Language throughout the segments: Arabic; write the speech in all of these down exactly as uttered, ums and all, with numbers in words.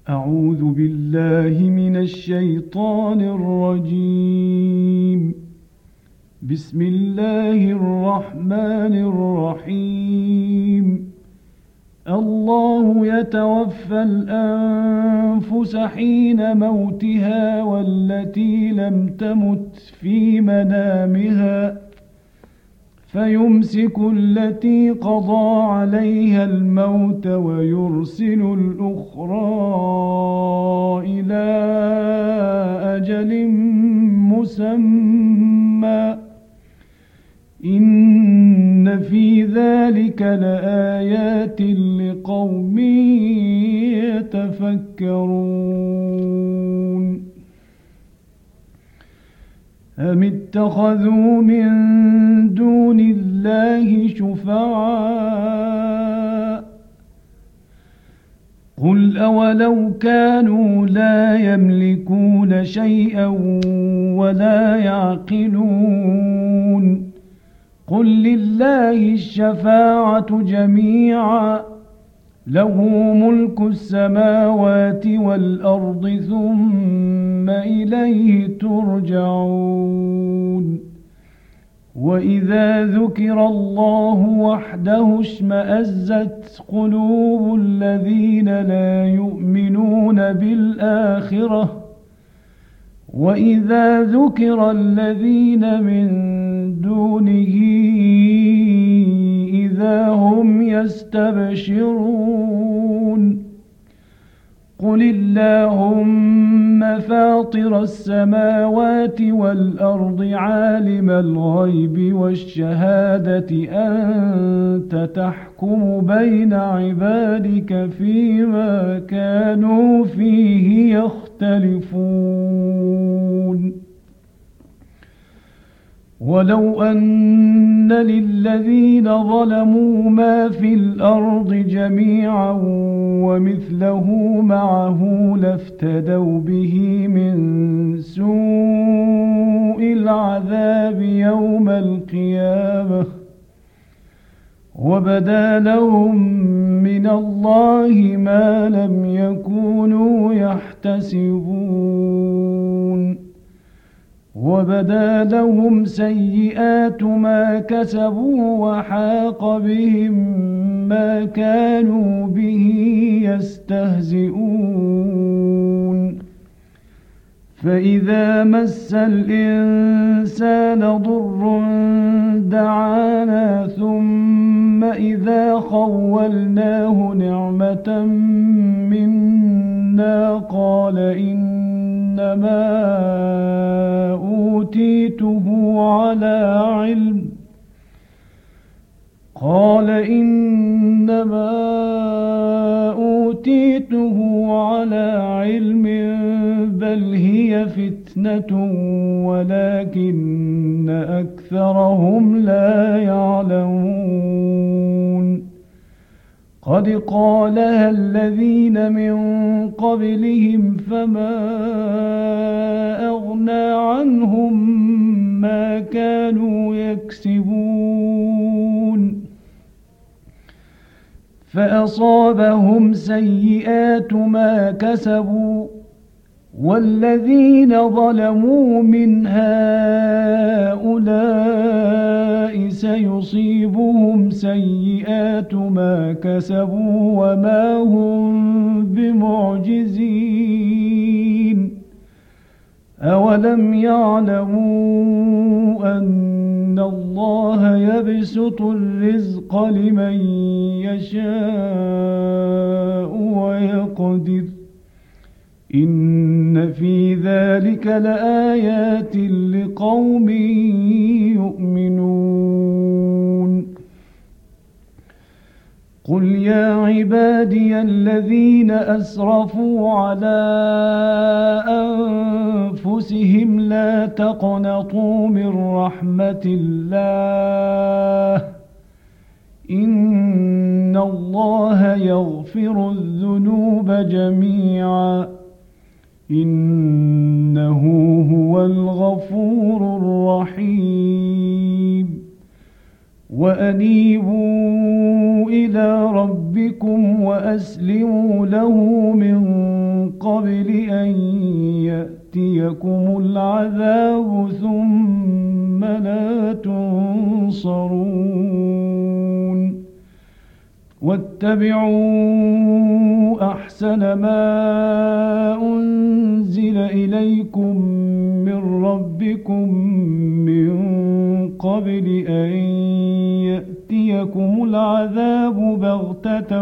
أعوذ بالله من الشيطان الرجيم. بسم الله الرحمن الرحيم. الله يتوفى الأنفس حين موتها والتي لم تمت في منامها فيمسك التي قضى عليها الموت ويرسل الأخرى إلى أجل مسمى إن في ذلك لآيات لقوم يتفكرون. أم اتخذوا من دون الله شفعاء قل أولو كانوا لا يملكون شيئا ولا يعقلون قل لله الشفاعة جميعا له ملك السماوات والأرض ثم إليه ترجعون. وإذا ذكر الله وحده اشمأزت قلوب الذين لا يؤمنون بالآخرة وإذا ذكر الذين من دونه إذا هم يستبشرون. قل اللهم فاطر السماوات والأرض عالم الغيب والشهادة أنت تحكم بين عبادك فيما كانوا فيه يختلفون. ولو أن للذين ظلموا ما في الأرض جميعا ومثله معه لافتدوا به من سوء العذاب يوم القيامة وبدا لهم من الله ما لم يكونوا يحتسبون وبدا لهم سيئات ما كسبوا وحاق بهم ما كانوا به يستهزئون. فإذا مس الإنسان ضر دعانا ثم إذا خولناه نعمة منا قال إنما أوتيته على علم قال إنما أوتيته على علم بل هي فتنة ولكن أكثرهم لا يعلمون. قد قالها الذين من قبلهم فما أغنى عنهم ما كانوا يكسبون فأصابهم سيئات ما كسبوا والذين ظلموا من هؤلاء سيصيبهم سيئات ما كسبوا وما هم بمعجزين. أولم يعلموا أن الله يبسط الرزق لمن يشاء ويقدر إن في ذلك لآيات لقوم يؤمنون. قل يا عبادي الذين أسرفوا على أنفسهم لا تقنطوا من رحمة الله إن الله يغفر الذنوب جميعا إنه هو الغفور الرحيم. وأنيبوا إلى ربكم وأسلموا له من قبل أن يأتيكم العذاب ثم لا تنصرون واتبعوا أحسن ما أنزل إليكم من ربكم من قبل أن يأتيكم العذاب بغتة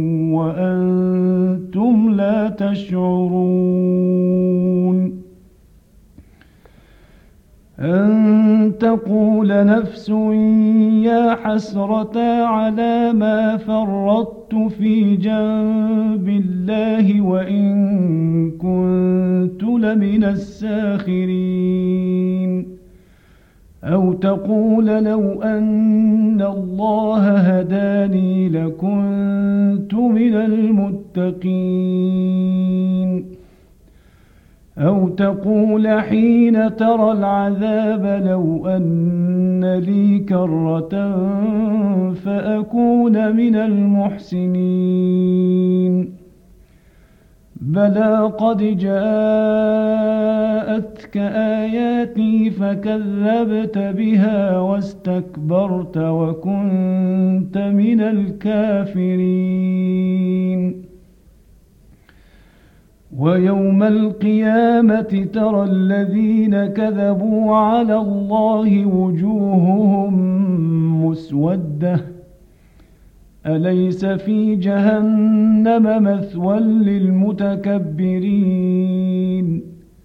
وأنتم لا تشعرون أن تقول نفس يا حسرة على ما فرطت في جنب الله وإن كنت لمن الساخرين أو تقول لو أن الله هداني لكنت من المتقين أو تقول حين ترى العذاب لو أن لي كرة فأكون من المحسنين بلى قد جاءتك آياتي فكذبت بها واستكبرت وكنت من الكافرين ويوم القيامة ترى الذين كذبوا على الله وجوههم مسودة أليس في جهنم مثوى للمتكبرين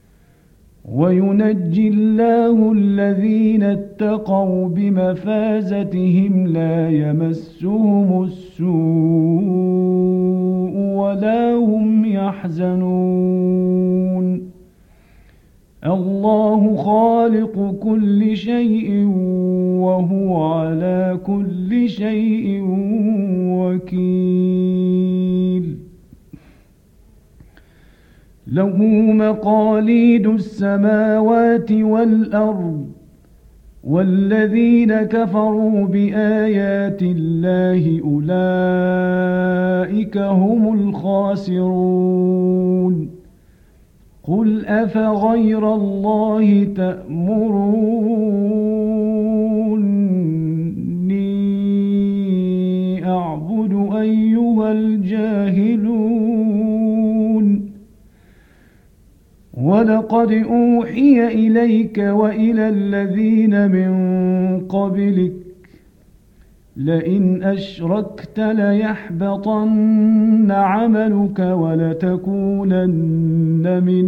وينجي الله الذين اتقوا بمفازتهم لا يمسهم السوء ولا هم يحزنون الله خالق كل شيء وهو على كل شيء وكيل له مقاليد السماوات والأرض والذين كفروا بآيات الله أولئك هم الخاسرون قل أفغير الله تأمروني أعبد أيها الجاهلون ولقد أوحي إليك وإلى الذين من قبلك لئن أشركت ليحبطن عملك ولتكونن من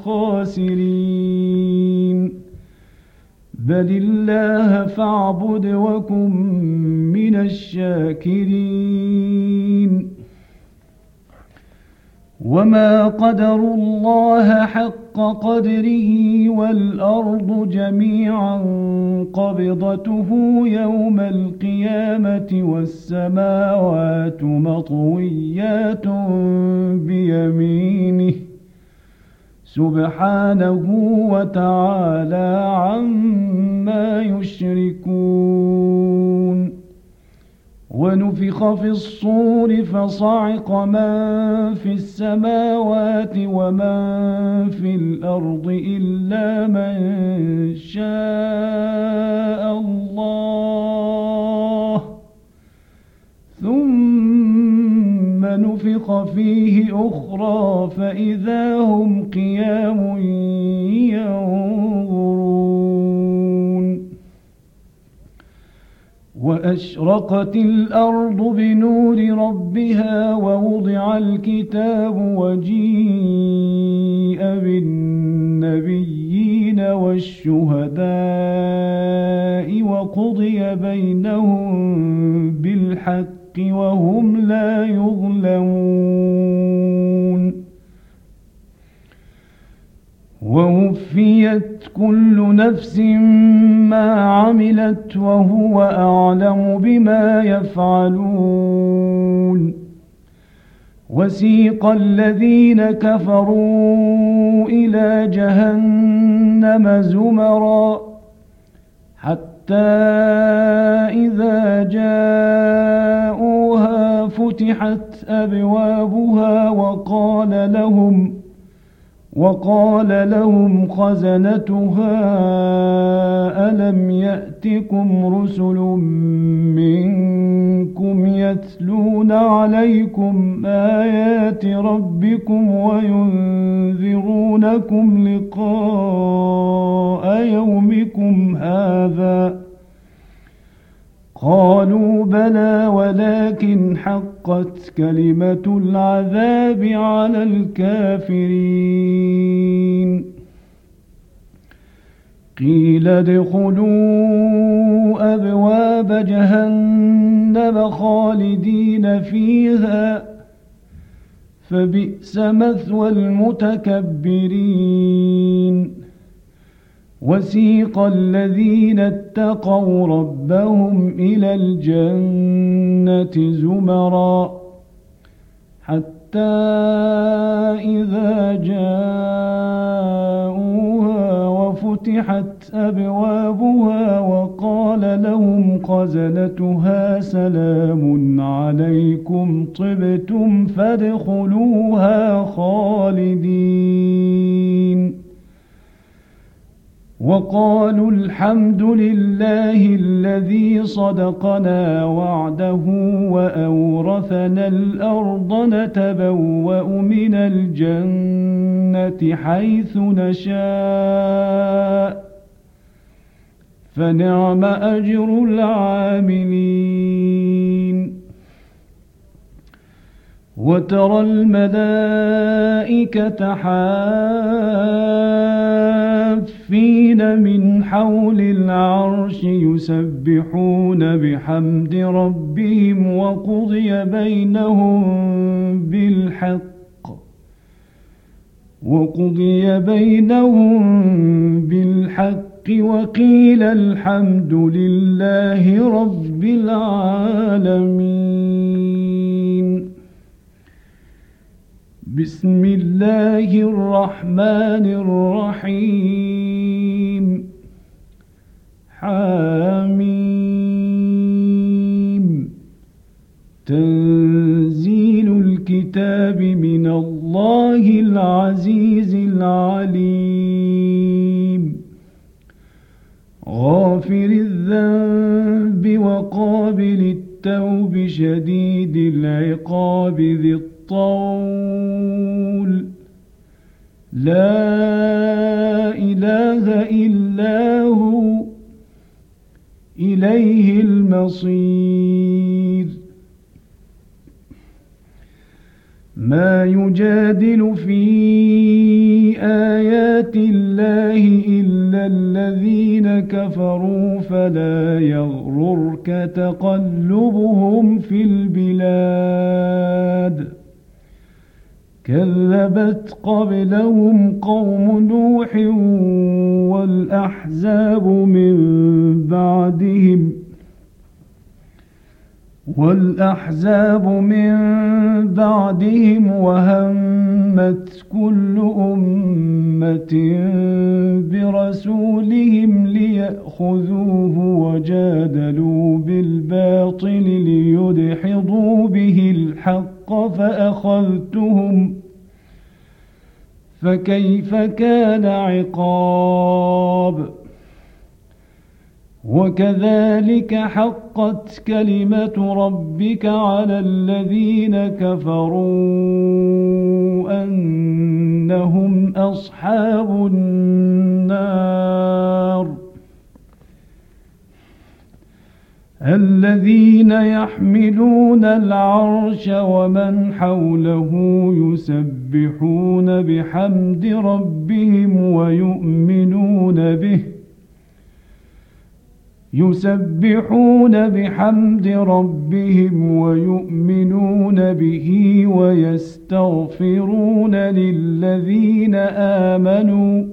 الخاسرين بل الله فاعبد وكن من الشاكرين وما قدروا الله حق قدره والأرض جميعا قبضته يوم القيامة والسماوات مطويات بيمينه سبحانه وتعالى عما يشركون ونفخ في الصور فصعق من في السماوات ومن في الأرض إلا من شاء الله ثم نفخ فيه أخرى فإذا هم قيام ينظرون وأشرقت الأرض بنور ربها ووضع الكتاب وجيء بالنبيين والشهداء وقضي بينهم بالحق وهم لا يظلمون ووفيت كل نفس ما عملت وهو أعلم بما يفعلون وسيق الذين كفروا إلى جهنم زمرا حتى إذا جاءوها فتحت أبوابها وقال لهم وقال لهم خزنتها ألم يأتكم رسل منكم يتلون عليكم آيات ربكم وينذرونكم لقاء يومكم هذا قالوا بلى ولكن حقت كلمة العذاب على الكافرين قيل ادخلوا أبواب جهنم خالدين فيها فبئس مثوى المتكبرين وسيق الذين اتقوا ربهم إلى الجنة زمرا حتى إذا جاءوها وفتحت أبوابها وقال لهم خزنتها سلام عليكم طبتم فادخلوها خالدين وقالوا الحمد لله الذي صدقنا وعده وأورثنا الأرض نتبوأ من الجنة حيث نشاء فنعم أجر العاملين وترى الملائكة حافين من حول العرش يسبحون بحمد ربهم وقضي بينهم بالحق وقضي بينهم بالحق وقيل الحمد لله رب العالمين بسم الله الرحمن الرحيم حاميم تنزيل الكتاب من الله العزيز العليم غافر الذنب وقابل التوب شديد العقاب ذي الطول لا إله إلا هو إليه المصير ما يجادل في آيات الله إلا الذين كفروا فلا يغررك تقلبهم في البلاد كذبت قبلهم قوم نوح والأحزاب من بعدهم والأحزاب من بعدهم وهمت كل أمة برسولهم ليأخذوه وجادلوا بالباطل ليدحضوا به الحق فأخذتهم فكيف كان عقاب وكذلك حقت كلمة ربك على الذين كفروا أنهم أصحاب النار الذين يحملون العرش ومن حوله يسبحون بحمد ربهم ويؤمنون به يسبحون بحمد ربهم ويؤمنون به ويستغفرون للذين آمنوا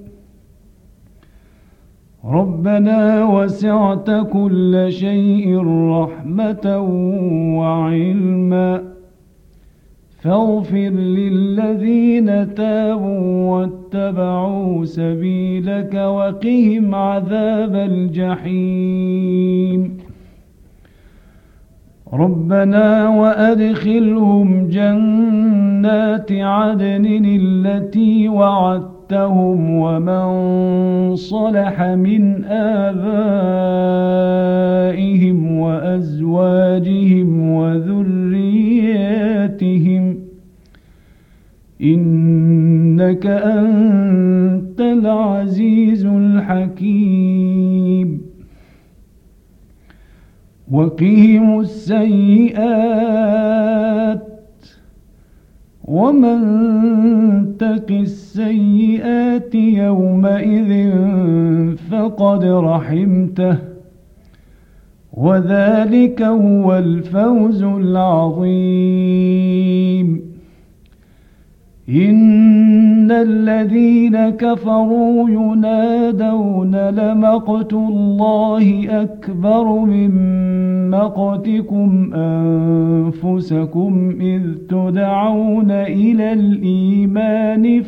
ربنا وسعت كل شيء رحمة وعلما فاغفر للذين تابوا واتبعوا سبيلك وقهم عذاب الجحيم ربنا وأدخلهم جنات عدن التي وعدتهم ومن صلح من آبائهم وأزواجهم وذرياتهم إنك أنت العزيز الحكيم وقهم السيئات ومن تق السيئات يومئذ فقد رحمته وذلك هو الفوز العظيم إن الذين كفروا ينادون لمقت الله أكبر من مقتكم أنفسكم إذ تدعون إلى الإيمان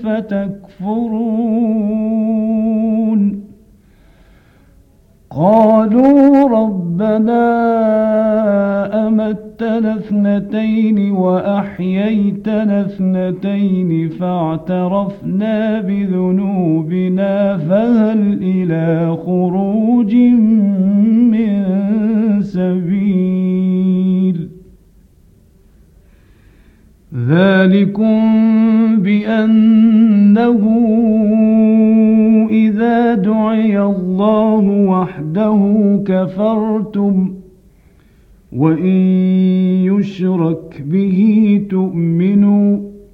فتكفرون قالوا ربنا أمتنا اثنتين وأحييتنا اثنتين فاعترفنا بذنوبنا فهل إلى خروج من سبيل ذلكم بأنه إذا دعي الله وحده كفرتم وإن يشرك به تؤمنوا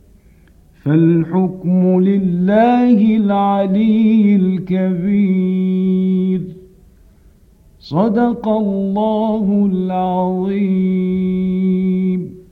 فالحكم لله العلي الكبير صدق الله العظيم.